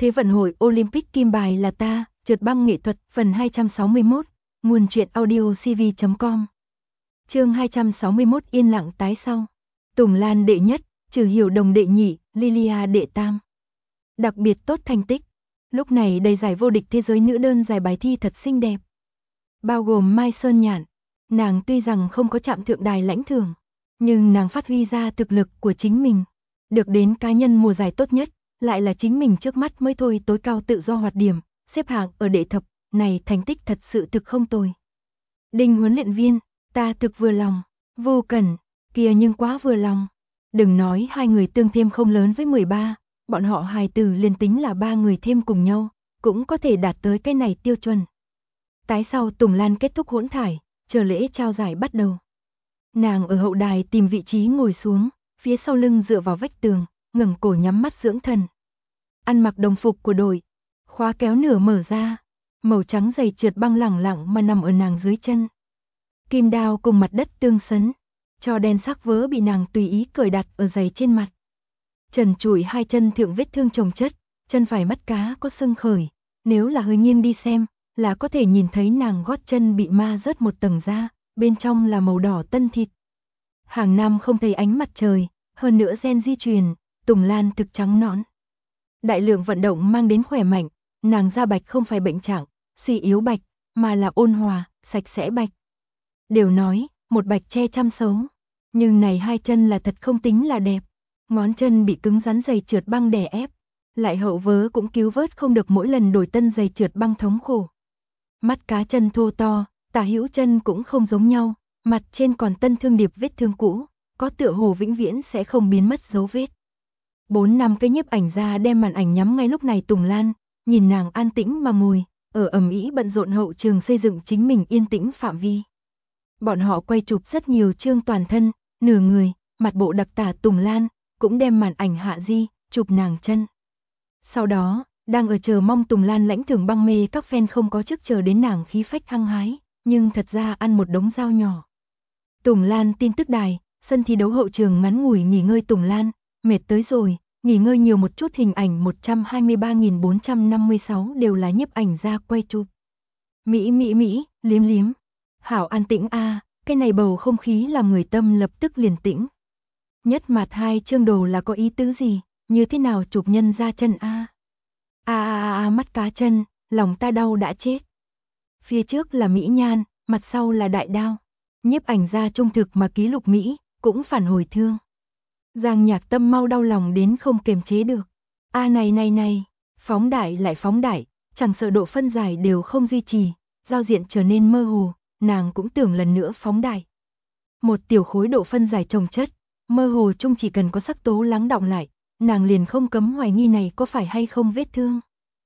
Thế vận hội Olympic kim bài là ta, trượt băng nghệ thuật, phần 261, nguồn truyện audio cv.com. Chương 261 yên lặng tái sau. Tùng Lan đệ nhất, Trừ Hiểu Đồng đệ nhị, Lilia đệ tam. Đặc biệt tốt thành tích. Lúc này đầy giải vô địch thế giới nữ đơn giải bài thi thật xinh đẹp. Bao gồm Mai Sơn Nhạn. Nàng tuy rằng không có chạm thượng đài lãnh thưởng, nhưng nàng phát huy ra thực lực của chính mình. Được đến cá nhân mùa giải tốt nhất, lại là chính mình trước mắt mới thôi tối cao tự do hoạt điểm, xếp hạng ở đệ thập, này thành tích thật sự thực không tồi. Đinh huấn luyện viên, ta thực vừa lòng, Vô Cẩn, kia nhưng quá vừa lòng. Đừng nói hai người tương thêm không lớn với 13, bọn họ hài tử liền tính là ba người thêm cùng nhau, cũng có thể đạt tới cái này tiêu chuẩn. Tái sau Tùng Lan kết thúc hỗn thải, chờ lễ trao giải bắt đầu. Nàng ở hậu đài tìm vị trí ngồi xuống, phía sau lưng dựa vào vách tường, ngẩng cổ nhắm mắt dưỡng thần. Ăn mặc đồng phục của đội, khóa kéo nửa mở ra, màu trắng giày trượt băng lẳng lặng mà nằm ở nàng dưới chân. Kim đao cùng mặt đất tương sấn, cho đen sắc vớ bị nàng tùy ý cởi đặt ở giày trên mặt. Trần trụi hai chân thượng vết thương chồng chất, chân phải mắt cá có sưng khởi, nếu là hơi nghiêng đi xem, là có thể nhìn thấy nàng gót chân bị ma rớt một tầng da, bên trong là màu đỏ tân thịt. Hàng năm không thấy ánh mặt trời, hơn nữa gen di truyền, Tùng Lan thực trắng nõn. Đại lượng vận động mang đến khỏe mạnh, nàng da bạch không phải bệnh trạng, suy yếu bạch, mà là ôn hòa, sạch sẽ bạch. Đều nói, một bạch che trăm xấu, nhưng này hai chân là thật không tính là đẹp. Ngón chân bị cứng rắn giày trượt băng đè ép, lại hậu vớ cũng cứu vớt không được mỗi lần đổi tân giày trượt băng thống khổ. Mắt cá chân thô to, tả hữu chân cũng không giống nhau, mặt trên còn tân thương điệp vết thương cũ, có tựa hồ vĩnh viễn sẽ không biến mất dấu vết. 4 năm cái nhiếp ảnh ra đem màn ảnh nhắm ngay lúc này Tùng Lan, nhìn nàng an tĩnh mà ngồi, ở ầm ĩ bận rộn hậu trường xây dựng chính mình yên tĩnh phạm vi. Bọn họ quay chụp rất nhiều chương toàn thân, nửa người, mặt bộ đặc tả Tùng Lan, cũng đem màn ảnh hạ di, chụp nàng chân. Sau đó, đang ở chờ mong Tùng Lan lãnh thưởng băng mê các fan không có chức chờ đến nàng khí phách hăng hái, nhưng thật ra ăn một đống dao nhỏ. Tùng Lan tin tức đài, sân thi đấu hậu trường ngắn ngủi nghỉ ngơi Tùng Lan, mệt tới rồi, nghỉ ngơi nhiều một chút hình ảnh 123.456 đều là nhiếp ảnh ra quay chụp. Mỹ, liếm liếm. Hảo an tĩnh a, cái này bầu không khí làm người tâm lập tức liền tĩnh. Nhất mặt hai chương đồ là có ý tứ gì, như thế nào chụp nhân ra chân a. Mắt cá chân, lòng ta đau đã chết. Phía trước là mỹ nhan, mặt sau là đại đao. Nhiếp ảnh ra trung thực mà ký lục Mỹ, cũng phản hồi thương. Giang Nhạc Tâm mau đau lòng đến không kiềm chế được. Này, phóng đại lại phóng đại, chẳng sợ độ phân giải đều không duy trì, giao diện trở nên mơ hồ, nàng cũng tưởng lần nữa phóng đại. Một tiểu khối độ phân giải chồng chất, mơ hồ chung chỉ cần có sắc tố lắng đọng lại, nàng liền không cấm hoài nghi này có phải hay không vết thương.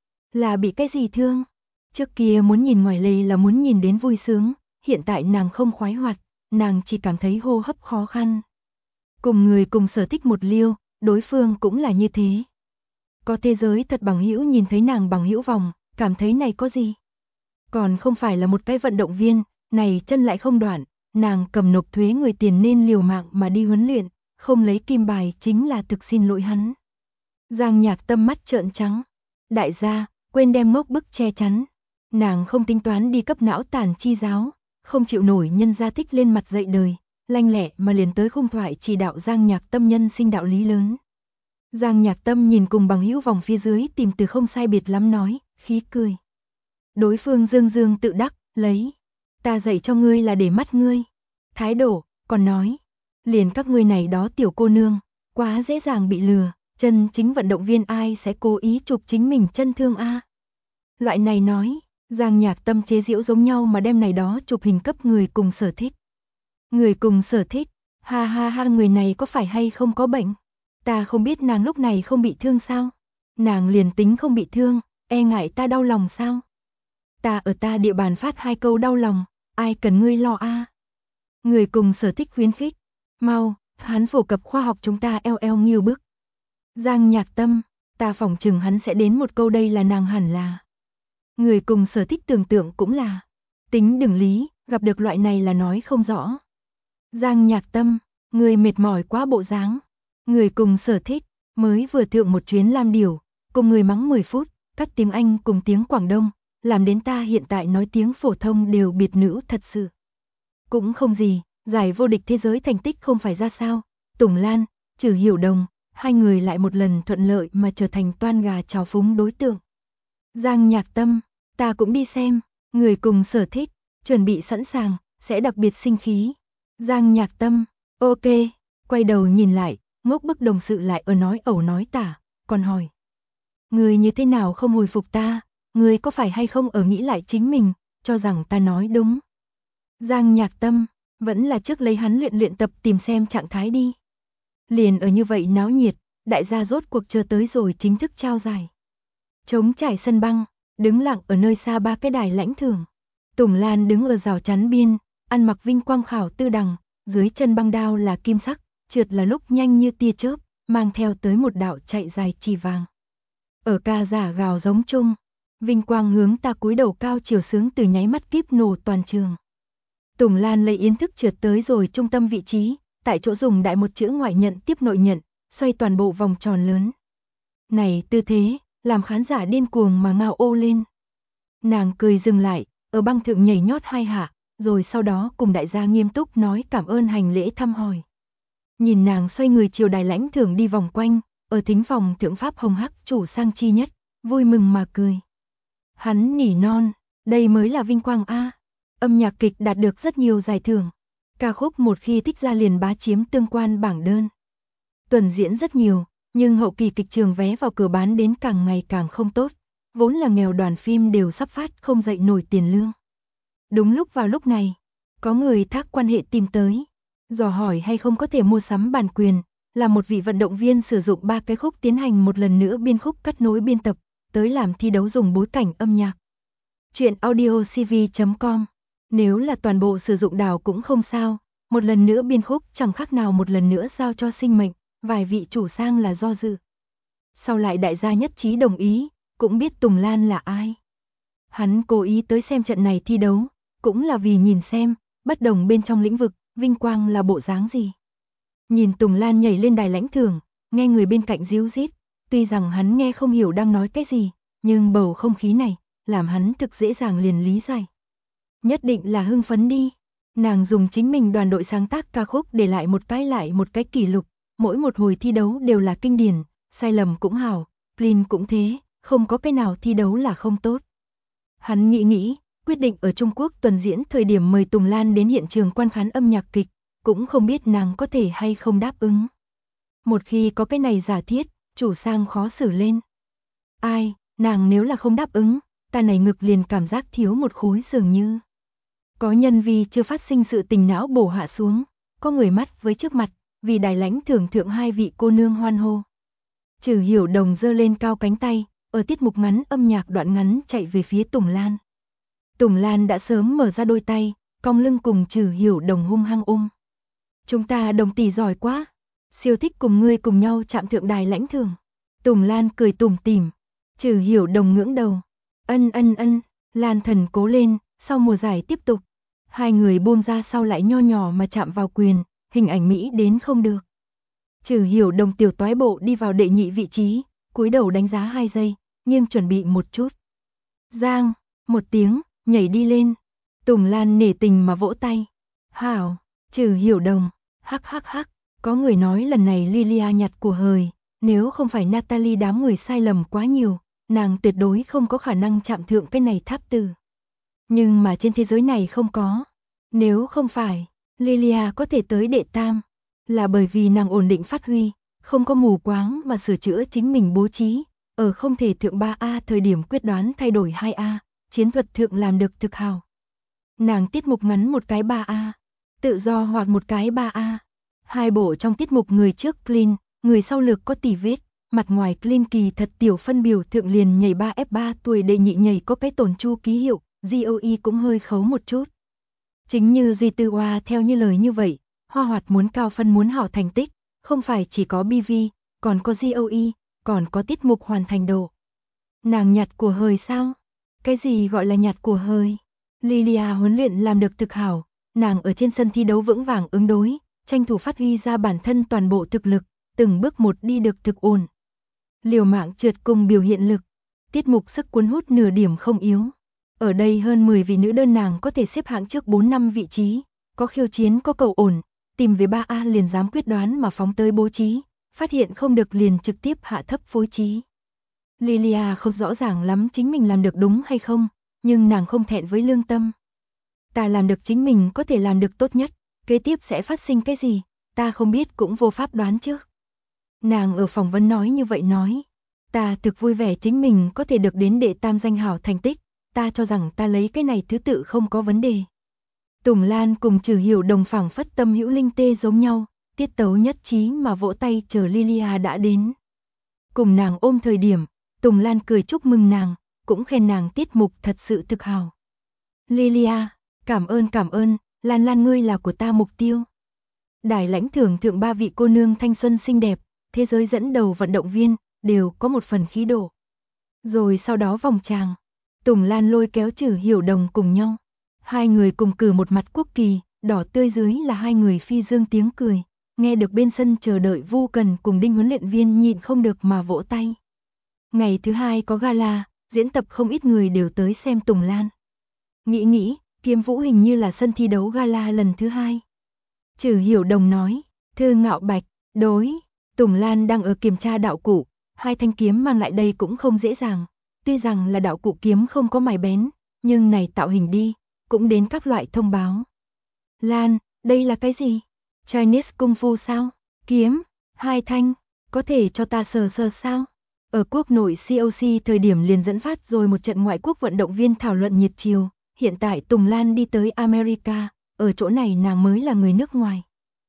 Là bị cái gì thương? Trước kia muốn nhìn ngoài lề là muốn nhìn đến vui sướng, hiện tại nàng không khoái hoạt, nàng chỉ cảm thấy hô hấp khó khăn. Cùng người cùng sở thích một liêu, đối phương cũng là như thế. Có thế giới thật bằng hữu nhìn thấy nàng bằng hữu vòng, cảm thấy này có gì? Còn không phải là một cái vận động viên, này chân lại không đoạn, nàng cầm nộp thuế người tiền nên liều mạng mà đi huấn luyện, không lấy kim bài chính là thực xin lỗi hắn. Giang Nhạc Tâm mắt trợn trắng. Đại gia, quên đem ngốc bức che chắn. Nàng không tính toán đi cấp não tàn chi giáo, không chịu nổi nhân gia thích lên mặt dạy đời, lanh lẹ mà liền tới khung thoại chỉ đạo Giang Nhạc Tâm nhân sinh đạo lý lớn. Giang Nhạc Tâm nhìn cùng bằng hữu vòng phía dưới tìm từ không sai biệt lắm nói, khí cười. Đối phương dương tự đắc, lấy. Ta dạy cho ngươi là để mắt ngươi. Thái độ, còn nói. Liền các ngươi này đó tiểu cô nương, quá dễ dàng bị lừa, chân chính vận động viên ai sẽ cố ý chụp chính mình chân thương a. Loại này nói, Giang Nhạc Tâm chế giễu giống nhau mà đem này đó chụp hình cấp người cùng sở thích. Người cùng sở thích, ha người này có phải hay không có bệnh? Ta không biết nàng lúc này không bị thương sao? Nàng liền tính không bị thương, e ngại ta đau lòng sao? Ta ở ta địa bàn phát 2 câu đau lòng, ai cần ngươi lo a? Người cùng sở thích khuyến khích, mau, hắn phổ cập khoa học chúng ta eo nghiêu bức. Giang Nhạc Tâm, ta phỏng chừng hắn sẽ đến một câu đây là nàng hẳn là. Người cùng sở thích tưởng tượng cũng là, tính đừng lý, gặp được loại này là nói không rõ. Giang Nhạc Tâm, người mệt mỏi quá bộ dáng. Người cùng sở thích, mới vừa thượng một chuyến lam điểu, cùng người mắng 10 phút, cắt tiếng Anh cùng tiếng Quảng Đông, làm đến ta hiện tại nói tiếng phổ thông đều biệt nữ thật sự. Cũng không gì, giải vô địch thế giới thành tích không phải ra sao, Tùng Lan, Trử Hiểu Đồng, hai người lại một lần thuận lợi mà trở thành toan gà trào phúng đối tượng. Giang Nhạc Tâm, ta cũng đi xem, người cùng sở thích, chuẩn bị sẵn sàng, sẽ đặc biệt sinh khí. Giang Nhạc Tâm, ok, quay đầu nhìn lại, ngốc bức đồng sự lại ở nói ẩu nói tả, còn hỏi. Người như thế nào không hồi phục ta, người có phải hay không ở nghĩ lại chính mình, cho rằng ta nói đúng. Giang Nhạc Tâm, vẫn là trước lấy hắn luyện tập tìm xem trạng thái đi. Liền ở như vậy náo nhiệt, đại gia rốt cuộc chờ tới rồi chính thức trao giải. Trống trải sân băng, đứng lặng ở nơi xa ba cái đài lãnh thưởng. Tùng Lan đứng ở rào chắn biên, ăn mặc vinh quang khảo tư đằng, dưới chân băng đao là kim sắc, trượt là lúc nhanh như tia chớp, mang theo tới một đạo chạy dài chỉ vàng. Ở ca giả gào giống chung, vinh quang hướng ta cúi đầu cao chiều sướng từ nháy mắt kíp nổ toàn trường. Tùng Lan lấy yến thức trượt tới rồi trung tâm vị trí, tại chỗ dùng đại một chữ ngoại nhận tiếp nội nhận, xoay toàn bộ vòng tròn lớn. Này tư thế, làm khán giả điên cuồng mà ngao ô lên. Nàng cười dừng lại, ở băng thượng nhảy nhót hai hạ, rồi sau đó cùng đại gia nghiêm túc nói cảm ơn hành lễ thăm hỏi. Nhìn nàng xoay người chiều đài lãnh thưởng đi vòng quanh, ở thính phòng thượng pháp hồng hắc chủ sang chi nhất, vui mừng mà cười. Hắn nỉ non, đây mới là vinh quang a. Âm nhạc kịch đạt được rất nhiều giải thưởng. Ca khúc một khi thích ra liền bá chiếm tương quan bảng đơn. Tuần diễn rất nhiều, nhưng hậu kỳ kịch trường vé vào cửa bán đến càng ngày càng không tốt. Vốn là nghèo đoàn phim đều sắp phát không dậy nổi tiền lương. Đúng lúc vào lúc này, có người thác quan hệ tìm tới, dò hỏi hay không có thể mua sắm bản quyền, là một vị vận động viên sử dụng 3 cái khúc tiến hành một lần nữa biên khúc cắt nối biên tập, tới làm thi đấu dùng bối cảnh âm nhạc. Chuyện audiocv.com. Nếu là toàn bộ sử dụng đào cũng không sao, một lần nữa biên khúc chẳng khác nào một lần nữa giao cho sinh mệnh, vài vị chủ sang là do dự. Sau lại đại gia nhất trí đồng ý, cũng biết Tùng Lan là ai. Hắn cố ý tới xem trận này thi đấu, cũng là vì nhìn xem, bất đồng bên trong lĩnh vực, vinh quang là bộ dáng gì. Nhìn Tùng Lan nhảy lên đài lãnh thưởng, nghe người bên cạnh díu dít, tuy rằng hắn nghe không hiểu đang nói cái gì, nhưng bầu không khí này, làm hắn thực dễ dàng liền lý giải. Nhất định là hưng phấn đi. Nàng dùng chính mình đoàn đội sáng tác ca khúc để lại một cái kỷ lục, mỗi một hồi thi đấu đều là kinh điển, sai lầm cũng hảo, clean cũng thế, không có cái nào thi đấu là không tốt. Hắn nghĩ, quyết định ở Trung Quốc tuần diễn thời điểm mời Tùng Lan đến hiện trường quan khán âm nhạc kịch, cũng không biết nàng có thể hay không đáp ứng. Một khi có cái này giả thiết, chủ sang khó xử lên. Ai, nàng nếu là không đáp ứng, ta này ngực liền cảm giác thiếu một khối dường như. Có nhân vì chưa phát sinh sự tình não bổ hạ xuống, có người mắt với trước mặt, vì đài lãnh thưởng thượng hai vị cô nương hoan hô. Trử Hiểu Đồng giơ lên cao cánh tay, ở tiết mục ngắn âm nhạc đoạn ngắn chạy về phía Tùng Lan. Tùng Lan đã sớm mở ra đôi tay, cong lưng cùng Trử Hiểu Đồng hung hăng ôm. Chúng ta Đồng tỷ giỏi quá, siêu thích cùng ngươi cùng nhau chạm thượng đài lãnh thưởng. Tùng Lan cười tủm tỉm, Trử Hiểu Đồng ngưỡng đầu. Ân, Lan thần cố lên, sau mùa giải tiếp tục. Hai người buông ra sau lại nho nhỏ mà chạm vào quyền, hình ảnh mỹ đến không được. Trử Hiểu Đồng tiểu toái bộ đi vào đệ nhị vị trí, cúi đầu đánh giá 2 giây, nghiêng chuẩn bị một chút. Giang, một tiếng, nhảy đi lên. Tùng Lan nể tình mà vỗ tay. Hảo, Trử Hiểu Đồng, hắc, có người nói lần này Lilia nhặt của hời, nếu không phải Natalie đám người sai lầm quá nhiều, nàng tuyệt đối không có khả năng chạm thượng cái này tháp từ. Nhưng mà trên thế giới này không có. Nếu không phải, Lilia có thể tới đệ tam, là bởi vì nàng ổn định phát huy, không có mù quáng mà sửa chữa chính mình bố trí, ở không thể thượng 3A thời điểm quyết đoán thay đổi 2A, chiến thuật thượng làm được thực hào. Nàng tiết mục ngắn một cái 3A, tự do hoặc một cái 3A. Hai bộ trong tiết mục người trước clean, người sau lược có tỉ vết, mặt ngoài clean kỳ thật tiểu phân biểu thượng liền nhảy 3F3 tuổi đệ nhị nhảy có cái tổn chu ký hiệu, GOE cũng hơi khấu một chút. Chính như Duy Tư Hoa theo như lời như vậy, Hoa Hoạt muốn cao phân muốn hảo thành tích, không phải chỉ có BV, còn có GOE, còn có tiết mục hoàn thành độ. Nàng nhặt của hời sao? Cái gì gọi là nhặt của hời? Lilia huấn luyện làm được thực hảo, nàng ở trên sân thi đấu vững vàng ứng đối, tranh thủ phát huy ra bản thân toàn bộ thực lực, từng bước một đi được thực ổn. Liều mạng trượt cùng biểu hiện lực. Tiết mục sức cuốn hút nửa điểm không yếu. Ở đây hơn 10 vị nữ đơn nàng có thể xếp hạng trước 4-5 vị trí, có khiêu chiến có cầu ổn, tìm về 3A liền dám quyết đoán mà phóng tới bố trí, phát hiện không được liền trực tiếp hạ thấp phối trí. Lilia không rõ ràng lắm chính mình làm được đúng hay không, nhưng nàng không thẹn với lương tâm. Ta làm được chính mình có thể làm được tốt nhất, kế tiếp sẽ phát sinh cái gì, ta không biết cũng vô pháp đoán trước. Nàng ở phỏng vấn nói như vậy nói, ta thực vui vẻ chính mình có thể được đến đệ tam danh hảo thành tích, ta cho rằng ta lấy cái này thứ tự không có vấn đề. Tùng Lan cùng Trừ Hiểu Đồng phảng phất tâm hữu linh tê giống nhau, tiết tấu nhất trí mà vỗ tay chờ Lilia đã đến. Cùng nàng ôm thời điểm, Tùng Lan cười chúc mừng nàng, cũng khen nàng tiết mục thật sự thực hào. Lilia, cảm ơn, Lan Lan ngươi là của ta mục tiêu. Đài lãnh thưởng thượng 3 vị cô nương thanh xuân xinh đẹp, thế giới dẫn đầu vận động viên, đều có một phần khí độ. Rồi sau đó vòng tràng, Tùng Lan lôi kéo Trừ Hiểu Đồng cùng nhau. Hai người cùng cử một mặt quốc kỳ, đỏ tươi dưới là hai người phi dương tiếng cười. Nghe được bên sân chờ đợi Vu Cần cùng Đinh huấn luyện viên nhịn không được mà vỗ tay. Ngày thứ hai có gala, diễn tập không ít người đều tới xem Tùng Lan. Nghĩ, Kiếm Vũ hình như là sân thi đấu gala lần thứ 2. Trừ Hiểu Đồng nói, Thư Ngạo Bạch, đối, Tùng Lan đang ở kiểm tra đạo cụ, 2 thanh kiếm mang lại đây cũng không dễ dàng. Tuy rằng là đạo cụ kiếm không có mài bén, nhưng này tạo hình đi, cũng đến các loại thông báo. Lan, đây là cái gì? Chinese Kung Fu sao? Kiếm, 2 thanh, có thể cho ta sờ sao? Ở quốc nội COC thời điểm liền dẫn phát rồi một trận ngoại quốc vận động viên thảo luận nhiệt chiều, hiện tại Tùng Lan đi tới America, ở chỗ này nàng mới là người nước ngoài.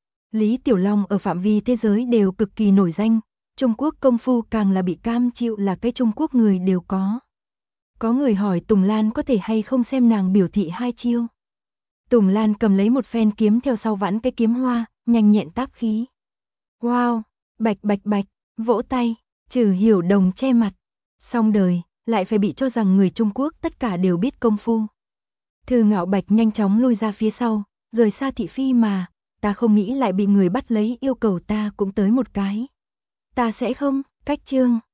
Lý Tiểu Long ở phạm vi thế giới đều cực kỳ nổi danh, Trung Quốc công phu càng là bị cam chịu là cái Trung Quốc người đều có. Có người hỏi Tùng Lan có thể hay không xem nàng biểu thị 2 chiêu. Tùng Lan cầm lấy một phen kiếm theo sau vãn cái kiếm hoa, nhanh nhẹn táp khí. Wow, bạch, vỗ tay, Trừ Hiểu Đồng che mặt. Xong đời, lại phải bị cho rằng người Trung Quốc tất cả đều biết công phu. Thư Ngạo Bạch nhanh chóng lui ra phía sau, rời xa thị phi mà, ta không nghĩ lại bị người bắt lấy yêu cầu ta cũng tới một cái. Ta sẽ không, cách chương.